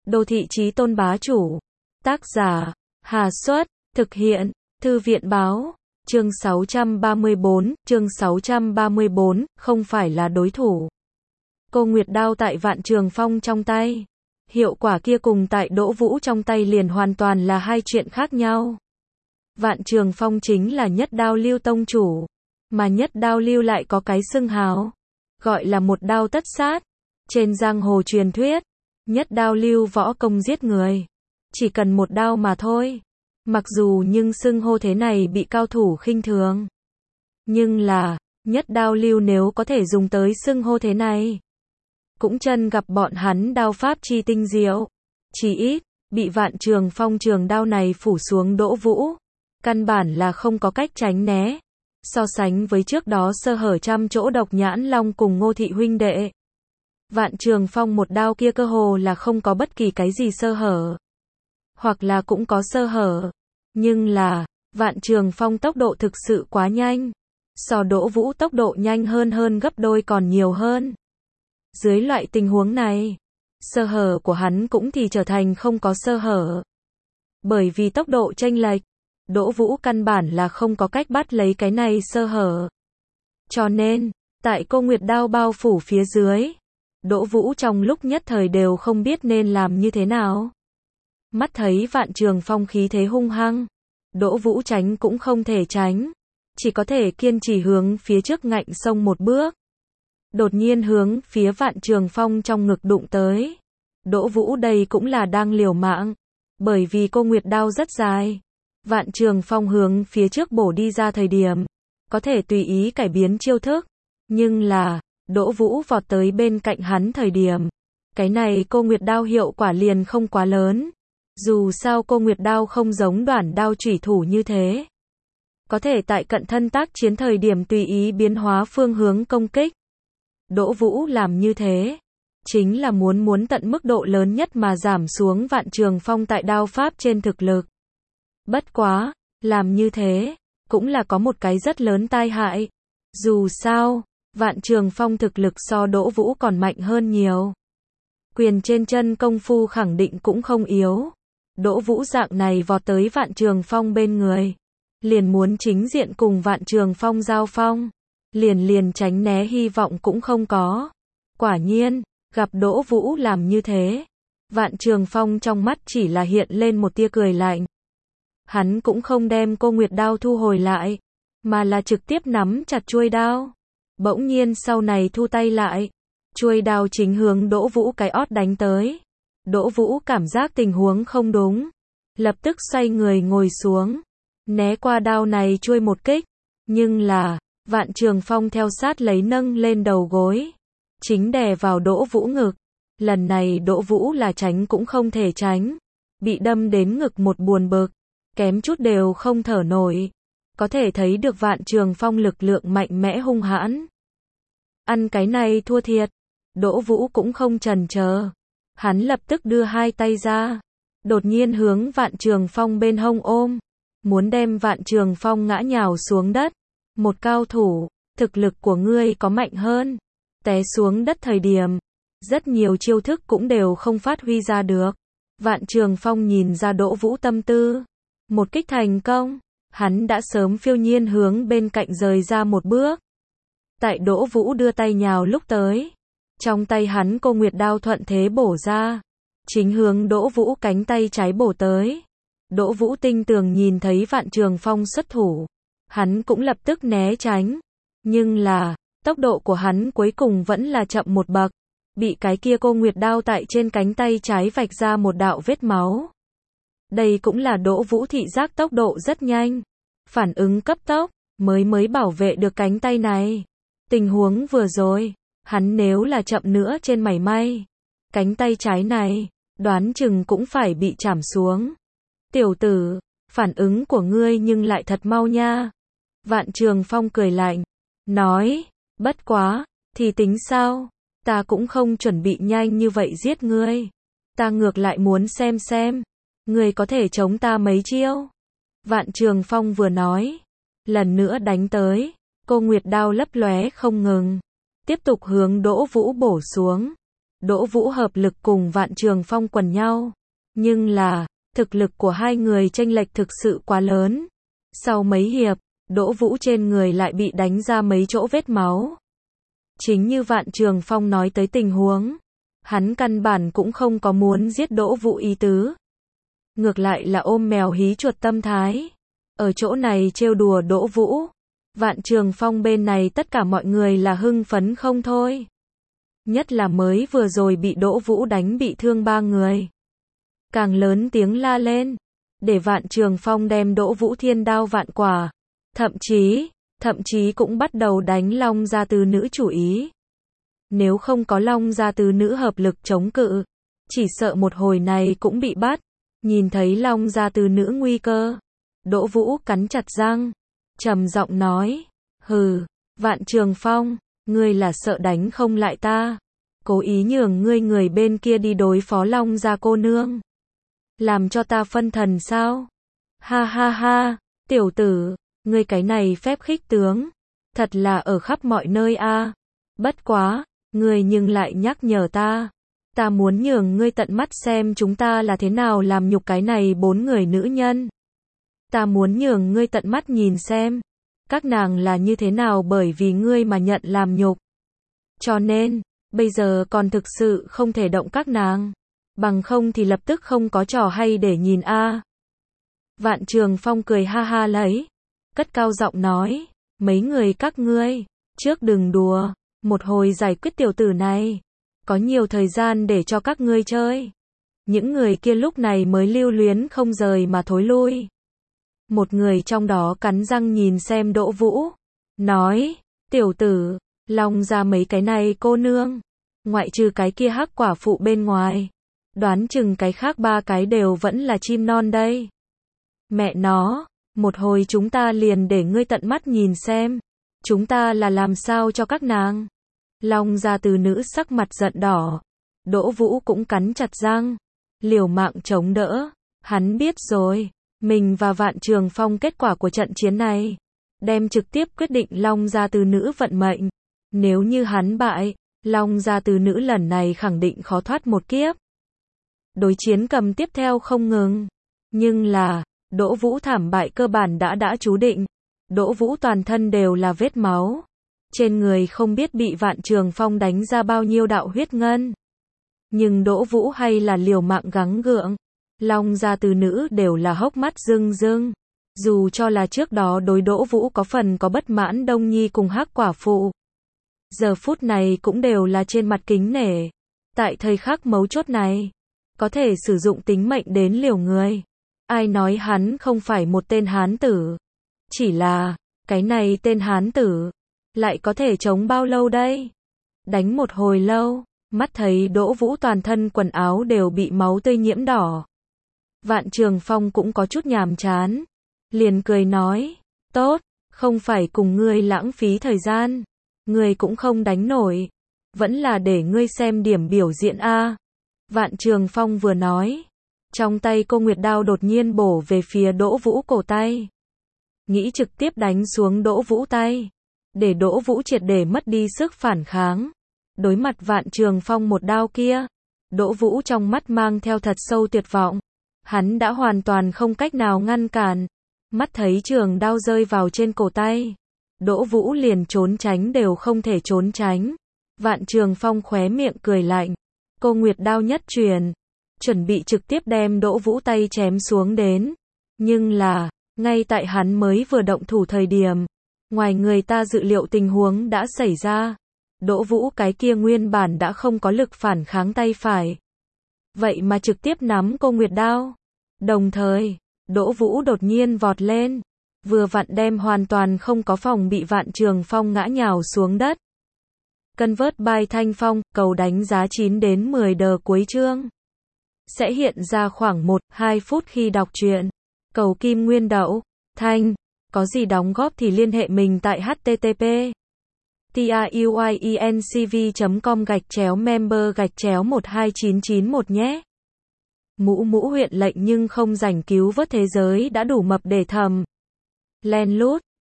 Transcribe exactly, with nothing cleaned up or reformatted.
Đô thị chí tôn bá chủ. Tác giả, Hà Xuất, thực hiện, Thư viện báo, chương sáu trăm ba mươi bốn, chương sáu trăm ba mươi bốn, không phải là đối thủ. Cô Nguyệt đao tại Vạn Trường Phong trong tay. Hiệu quả kia cùng tại Đỗ Vũ trong tay liền hoàn toàn là hai chuyện khác nhau. Vạn Trường Phong chính là Nhất Đao Lưu tông chủ, mà Nhất Đao Lưu lại có cái xưng hào, gọi là một đao tất sát. Trên giang hồ truyền thuyết, Nhất Đao Lưu võ công giết người, chỉ cần một đao mà thôi. Mặc dù nhưng xưng hô thế này bị cao thủ khinh thường. Nhưng là, Nhất Đao Lưu nếu có thể dùng tới xưng hô thế này, cũng chân gặp bọn hắn đao pháp chi tinh diệu. Chỉ ít, bị Vạn Trường Phong trường đao này phủ xuống Đỗ Vũ, căn bản là không có cách tránh né. So sánh với trước đó sơ hở trăm chỗ Độc Nhãn Long cùng Ngô Thị huynh đệ, Vạn Trường Phong một đao kia cơ hồ là không có bất kỳ cái gì sơ hở. Hoặc là cũng có sơ hở, nhưng là, Vạn Trường Phong tốc độ thực sự quá nhanh. So Đỗ Vũ tốc độ nhanh hơn hơn gấp đôi còn nhiều hơn. Dưới loại tình huống này, sơ hở của hắn cũng thì trở thành không có sơ hở. Bởi vì tốc độ chênh lệch, Đỗ Vũ căn bản là không có cách bắt lấy cái này sơ hở. Cho nên, tại Cô Nguyệt đao bao phủ phía dưới, Đỗ Vũ trong lúc nhất thời đều không biết nên làm như thế nào. Mắt thấy Vạn Trường Phong khí thế hung hăng, Đỗ Vũ tránh cũng không thể tránh, chỉ có thể kiên trì hướng phía trước ngạnh xông một bước. Đột nhiên hướng phía Vạn Trường Phong trong ngực đụng tới. Đỗ Vũ đây cũng là đang liều mạng, bởi vì Cô Nguyệt đao rất dài. Vạn Trường Phong hướng phía trước bổ đi ra thời điểm, có thể tùy ý cải biến chiêu thức, nhưng là, Đỗ Vũ vọt tới bên cạnh hắn thời điểm, cái này Cô Nguyệt đao hiệu quả liền không quá lớn. Dù sao Cô Nguyệt đao không giống Đoản đao chủy thủ như thế, có thể tại cận thân tác chiến thời điểm tùy ý biến hóa phương hướng công kích. Đỗ Vũ làm như thế, chính là muốn muốn tận mức độ lớn nhất mà giảm xuống Vạn Trường Phong tại đao pháp trên thực lực. Bất quá, làm như thế, cũng là có một cái rất lớn tai hại. Dù sao, Vạn Trường Phong thực lực so Đỗ Vũ còn mạnh hơn nhiều. Quyền trên chân công phu khẳng định cũng không yếu. Đỗ Vũ dạng này vọt tới Vạn Trường Phong bên người, liền muốn chính diện cùng Vạn Trường Phong giao phong, liền liền tránh né hy vọng cũng không có. Quả nhiên, gặp Đỗ Vũ làm như thế, Vạn Trường Phong trong mắt chỉ là hiện lên một tia cười lạnh. Hắn cũng không đem Cô Nguyệt đao thu hồi lại, mà là trực tiếp nắm chặt chuôi đao. Bỗng nhiên sau này thu tay lại, chuôi đao chính hướng Đỗ Vũ cái ót đánh tới. Đỗ Vũ cảm giác tình huống không đúng, lập tức xoay người ngồi xuống, né qua đao này chuôi một kích. Nhưng là, Vạn Trường Phong theo sát lấy nâng lên đầu gối, chính đè vào Đỗ Vũ ngực. Lần này Đỗ Vũ là tránh cũng không thể tránh, bị đâm đến ngực một buồn bực, kém chút đều không thở nổi. Có thể thấy được Vạn Trường Phong lực lượng mạnh mẽ hung hãn. Ăn cái này thua thiệt. Đỗ Vũ cũng không chần chờ, hắn lập tức đưa hai tay ra, đột nhiên hướng Vạn Trường Phong bên hông ôm, muốn đem Vạn Trường Phong ngã nhào xuống đất. Một cao thủ, thực lực của ngươi có mạnh hơn, té xuống đất thời điểm, rất nhiều chiêu thức cũng đều không phát huy ra được. Vạn Trường Phong nhìn ra Đỗ Vũ tâm tư, một kích thành công, hắn đã sớm phiêu nhiên hướng bên cạnh rời ra một bước. Tại Đỗ Vũ đưa tay nhào lúc tới, trong tay hắn Cô Nguyệt đao thuận thế bổ ra, chính hướng Đỗ Vũ cánh tay trái bổ tới. Đỗ Vũ tinh tường nhìn thấy Vạn Trường Phong xuất thủ, hắn cũng lập tức né tránh, nhưng là, tốc độ của hắn cuối cùng vẫn là chậm một bậc, bị cái kia Cô Nguyệt đao tại trên cánh tay trái vạch ra một đạo vết máu. Đây cũng là Đỗ Vũ thị giác tốc độ rất nhanh, phản ứng cấp tốc, mới mới bảo vệ được cánh tay này. Tình huống vừa rồi, hắn nếu là chậm nữa trên mảy may, cánh tay trái này, đoán chừng cũng phải bị chảm xuống. Tiểu tử, phản ứng của ngươi nhưng lại thật mau nha. Vạn Trường Phong cười lạnh, nói, bất quá, thì tính sao, ta cũng không chuẩn bị nhanh như vậy giết ngươi. Ta ngược lại muốn xem xem, ngươi có thể chống ta mấy chiêu. Vạn Trường Phong vừa nói, lần nữa đánh tới, Cô Nguyệt đao lấp lóe không ngừng, tiếp tục hướng Đỗ Vũ bổ xuống. Đỗ Vũ hợp lực cùng Vạn Trường Phong quần nhau. Nhưng là, thực lực của hai người chênh lệch thực sự quá lớn. Sau mấy hiệp, Đỗ Vũ trên người lại bị đánh ra mấy chỗ vết máu. Chính như Vạn Trường Phong nói tới tình huống, hắn căn bản cũng không có muốn giết Đỗ Vũ ý tứ. Ngược lại là ôm mèo hí chuột tâm thái. Ở chỗ này trêu đùa Đỗ Vũ. Vạn Trường Phong bên này tất cả mọi người là hưng phấn không thôi. Nhất là mới vừa rồi bị Đỗ Vũ đánh bị thương ba người. Càng lớn tiếng la lên, để Vạn Trường Phong đem Đỗ Vũ thiên đao vạn quả. Thậm chí, thậm chí cũng bắt đầu đánh Long gia tứ nữ chủ ý. Nếu không có Long gia tứ nữ hợp lực chống cự, chỉ sợ một hồi này cũng bị bắt. Nhìn thấy Long gia tứ nữ nguy cơ, Đỗ Vũ cắn chặt răng, trầm giọng nói, hừ, Vạn Trường Phong, ngươi là sợ đánh không lại ta, cố ý nhường ngươi người bên kia đi đối phó Long gia cô nương, làm cho ta phân thần sao? Ha ha ha, tiểu tử, ngươi cái này phép khích tướng, thật là ở khắp mọi nơi a. À. Bất quá, ngươi nhưng lại nhắc nhở ta, ta muốn nhường ngươi tận mắt xem chúng ta là thế nào làm nhục cái này bốn người nữ nhân. Ta muốn nhường ngươi tận mắt nhìn xem, các nàng là như thế nào bởi vì ngươi mà nhận làm nhục. Cho nên, bây giờ còn thực sự không thể động các nàng, bằng không thì lập tức không có trò hay để nhìn a. À. Vạn Trường Phong cười ha ha lấy, cất cao giọng nói, mấy người các ngươi, trước đừng đùa, một hồi giải quyết tiểu tử này, có nhiều thời gian để cho các ngươi chơi. Những người kia lúc này mới lưu luyến không rời mà thối lui. Một người trong đó cắn răng nhìn xem Đỗ Vũ, nói, tiểu tử, Long ra mấy cái này cô nương, ngoại trừ cái kia hắc quả phụ bên ngoài, đoán chừng cái khác ba cái đều vẫn là chim non đây. Mẹ nó, một hồi chúng ta liền để ngươi tận mắt nhìn xem, chúng ta là làm sao cho các nàng. Long gia từ nữ sắc mặt giận đỏ, Đỗ Vũ cũng cắn chặt răng, liều mạng chống đỡ, hắn biết rồi, mình và Vạn Trường Phong kết quả của trận chiến này, đem trực tiếp quyết định Long gia từ nữ vận mệnh. Nếu như hắn bại, Long gia từ nữ lần này khẳng định khó thoát một kiếp. Đối chiến cầm tiếp theo không ngừng, nhưng là, Đỗ Vũ thảm bại cơ bản đã đã chú định. Đỗ Vũ toàn thân đều là vết máu, trên người không biết bị Vạn Trường Phong đánh ra bao nhiêu đạo huyết ngân. Nhưng Đỗ Vũ hay là liều mạng gắng gượng. Long gia từ nữ đều là hốc mắt rưng rưng. Dù cho là trước đó đối Đỗ Vũ có phần có bất mãn Đông Nhi cùng hắc quả phụ, giờ phút này cũng đều là trên mặt kính nể. Tại thời khắc mấu chốt này, có thể sử dụng tính mệnh đến liều người. Ai nói hắn không phải một tên hán tử. Chỉ là, cái này tên hán tử, lại có thể chống bao lâu đây? Đánh một hồi lâu, mắt thấy Đỗ Vũ toàn thân quần áo đều bị máu tươi nhiễm đỏ. Vạn Trường Phong cũng có chút nhàm chán, liền cười nói, tốt, không phải cùng ngươi lãng phí thời gian, ngươi cũng không đánh nổi, vẫn là để ngươi xem điểm biểu diễn a. Vạn Trường Phong vừa nói, trong tay cô Nguyệt đao đột nhiên bổ về phía Đỗ Vũ cổ tay. Nghĩ trực tiếp đánh xuống Đỗ Vũ tay, để Đỗ Vũ triệt để mất đi sức phản kháng. Đối mặt Vạn Trường Phong một đao kia, Đỗ Vũ trong mắt mang theo thật sâu tuyệt vọng. Hắn đã hoàn toàn không cách nào ngăn cản. Mắt thấy trường đao rơi vào trên cổ tay, Đỗ Vũ liền trốn tránh đều không thể trốn tránh. Vạn Trường Phong khóe miệng cười lạnh, cô Nguyệt đao nhất truyền, chuẩn bị trực tiếp đem Đỗ Vũ tay chém xuống đến. Nhưng là, ngay tại hắn mới vừa động thủ thời điểm, ngoài người ta dự liệu tình huống đã xảy ra. Đỗ Vũ cái kia nguyên bản đã không có lực phản kháng tay phải, vậy mà trực tiếp nắm cô Nguyệt đao. Đồng thời, Đỗ Vũ đột nhiên vọt lên, vừa vặn đem hoàn toàn không có phòng bị Vạn Trường Phong ngã nhào xuống đất. Convert by Thanh Phong, cầu đánh giá chín đến mười đờ cuối chương. Sẽ hiện ra khoảng một đến hai phút khi đọc truyện. Cầu kim nguyên đậu, Thanh, có gì đóng góp thì liên hệ mình tại http truyencv chấm com gạch chéo member gạch chéo một hai chín chín một nhé. Mũ mũ huyện lệnh nhưng không rảnh cứu vớt thế giới đã đủ mập để thầm. Len lút.